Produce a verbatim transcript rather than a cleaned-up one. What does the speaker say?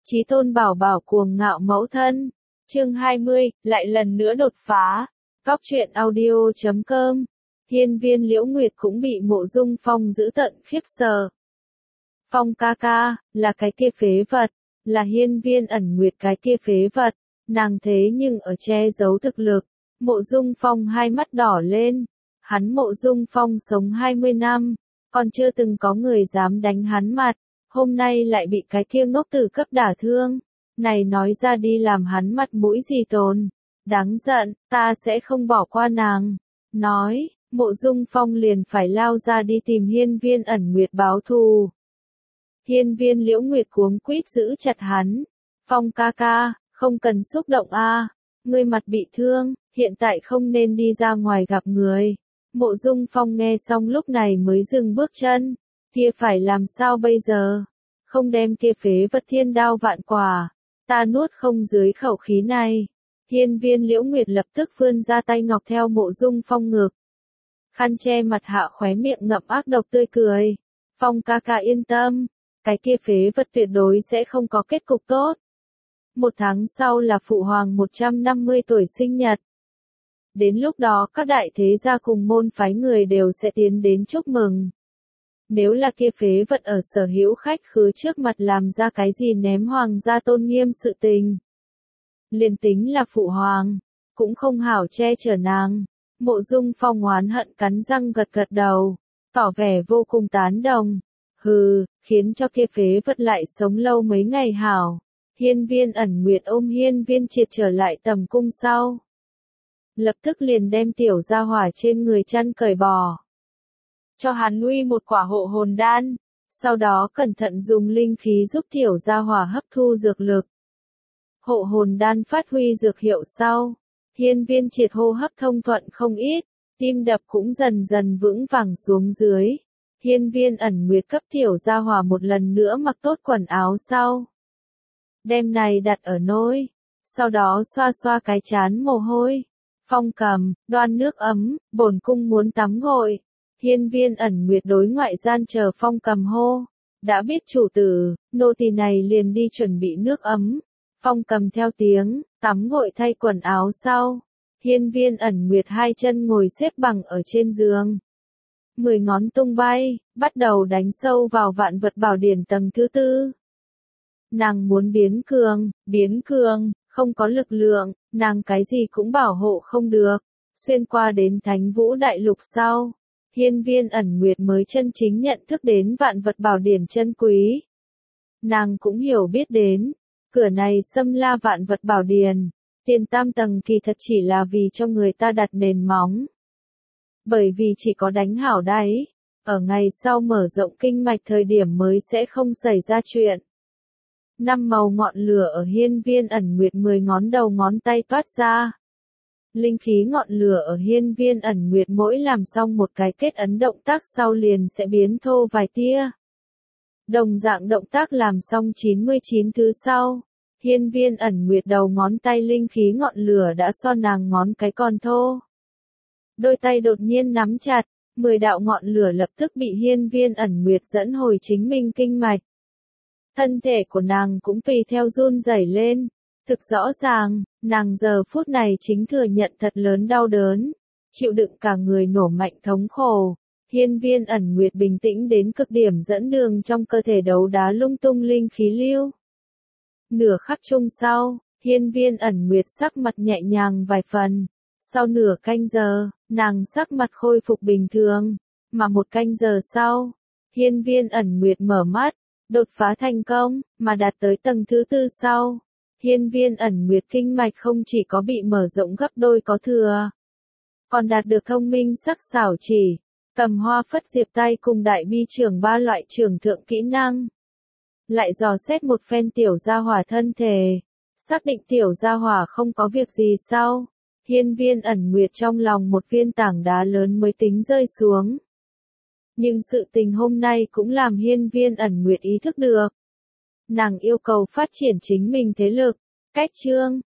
Chí tôn bảo bảo cuồng ngạo mẫu thân. Chương hai mươi, lại lần nữa đột phá. Góc truyện audio chấm com. Hiên viên Liễu Nguyệt cũng bị Mộ Dung Phong giữ tận khiếp sợ. Phong ca ca, là cái kia phế vật, là hiên viên ẩn nguyệt cái kia phế vật, nàng thế nhưng ở che giấu thực lực. Mộ Dung Phong hai mắt đỏ lên, hắn Mộ Dung Phong sống hai mươi năm, còn chưa từng có người dám đánh hắn mặt, hôm nay lại bị cái kia ngốc tử cấp đả thương, này nói ra đi làm hắn mặt mũi gì tồn, đáng giận, ta sẽ không bỏ qua nàng. Nói, Mộ Dung Phong liền phải lao ra đi tìm hiên viên ẩn nguyệt báo thù. Hiên viên Liễu Nguyệt cuống quýt giữ chặt hắn, Phong ca ca, không cần xúc động a, ngươi mặt bị thương, hiện tại không nên đi ra ngoài gặp người. Mộ Dung Phong nghe xong lúc này mới dừng bước chân, kia phải làm sao bây giờ, không đem kia phế vật thiên đao vạn quả, ta nuốt không dưới khẩu khí này. Hiên viên Liễu Nguyệt lập tức vươn ra tay ngọc theo Mộ Dung Phong ngực, khăn che mặt hạ khóe miệng ngậm ác độc tươi cười. Phong ca ca yên tâm, cái kia phế vật tuyệt đối sẽ không có kết cục tốt. Một tháng sau là phụ hoàng một trăm năm mươi tuổi sinh nhật. Đến lúc đó các đại thế gia cùng môn phái người đều sẽ tiến đến chúc mừng. Nếu là kia phế vật ở sở hữu khách khứa trước mặt làm ra cái gì ném hoàng gia tôn nghiêm sự tình, liền tính là phụ hoàng, cũng không hảo che chở nàng. Mộ Dung Phong oán hận cắn răng gật gật đầu, tỏ vẻ vô cùng tán đồng. Hừ, khiến cho kia phế vật lại sống lâu mấy ngày hảo. Hiên viên ẩn nguyệt ôm hiên viên triệt trở lại tầm cung sau, lập tức liền đem tiểu gia hỏa trên người chăn cởi bỏ, cho hắn uy một quả hộ hồn đan, sau đó cẩn thận dùng linh khí giúp tiểu gia hỏa hấp thu dược lực. Hộ hồn đan phát huy dược hiệu sau, hiên viên triệt hô hấp thông thuận không ít, tim đập cũng dần dần vững vàng xuống dưới. Hiên viên ẩn nguyệt cấp tiểu gia hỏa một lần nữa mặc tốt quần áo sau, đem này đặt ở nôi, sau đó xoa xoa cái chán mồ hôi. Phong cầm, đoan nước ấm, bổn cung muốn tắm gội. Hiên viên ẩn nguyệt đối ngoại gian chờ Phong cầm hô, đã biết chủ tử, nô tỳ này liền đi chuẩn bị nước ấm. Phong cầm theo tiếng, tắm gội thay quần áo sau, hiên viên ẩn nguyệt hai chân ngồi xếp bằng ở trên giường, mười ngón tung bay, bắt đầu đánh sâu vào vạn vật bảo điển tầng thứ tư. Nàng muốn biến cường, biến cường, không có lực lượng, nàng cái gì cũng bảo hộ không được. Xuyên qua đến Thánh Vũ Đại Lục sau, hiên viên ẩn nguyệt mới chân chính nhận thức đến vạn vật bảo điển chân quý. Nàng cũng hiểu biết đến, cửa này xâm la vạn vật bảo điển, tiền tam tầng kỳ thật chỉ là vì cho người ta đặt nền móng. Bởi vì chỉ có đánh hảo đáy, ở ngày sau mở rộng kinh mạch thời điểm mới sẽ không xảy ra chuyện. Năm màu ngọn lửa ở hiên viên ẩn nguyệt mười ngón đầu ngón tay toát ra. Linh khí ngọn lửa ở hiên viên ẩn nguyệt mỗi làm xong một cái kết ấn động tác sau liền sẽ biến thô vài tia. Đồng dạng động tác làm xong chín mươi chín thứ sau, hiên viên ẩn nguyệt đầu ngón tay linh khí ngọn lửa đã so nàng ngón cái còn thô. Đôi tay đột nhiên nắm chặt, mười đạo ngọn lửa lập tức bị hiên viên ẩn nguyệt dẫn hồi chính mình kinh mạch. Thân thể của nàng cũng tùy theo run rẩy lên, thực rõ ràng, nàng giờ phút này chính thừa nhận thật lớn đau đớn, chịu đựng cả người nổ mạnh thống khổ. Hiên viên ẩn nguyệt bình tĩnh đến cực điểm dẫn đường trong cơ thể đấu đá lung tung linh khí lưu. Nửa khắc chung sau, hiên viên ẩn nguyệt sắc mặt nhẹ nhàng vài phần. Sau nửa canh giờ, nàng sắc mặt khôi phục bình thường, mà một canh giờ sau, hiên viên ẩn nguyệt mở mắt, đột phá thành công, mà đạt tới tầng thứ tư sau. Hiên viên ẩn nguyệt kinh mạch không chỉ có bị mở rộng gấp đôi có thừa, còn đạt được thông minh sắc xảo chỉ, cầm hoa phất diệp tay cùng đại bi trưởng ba loại trưởng thượng kỹ năng. Lại dò xét một phen tiểu gia hỏa thân thể, xác định tiểu gia hỏa không có việc gì sau. Hiên viên ẩn nguyệt trong lòng một viên tảng đá lớn mới tính rơi xuống. Nhưng sự tình hôm nay cũng làm hiên viên ẩn nguyệt ý thức được. Nàng yêu cầu phát triển chính mình thế lực, cách chương,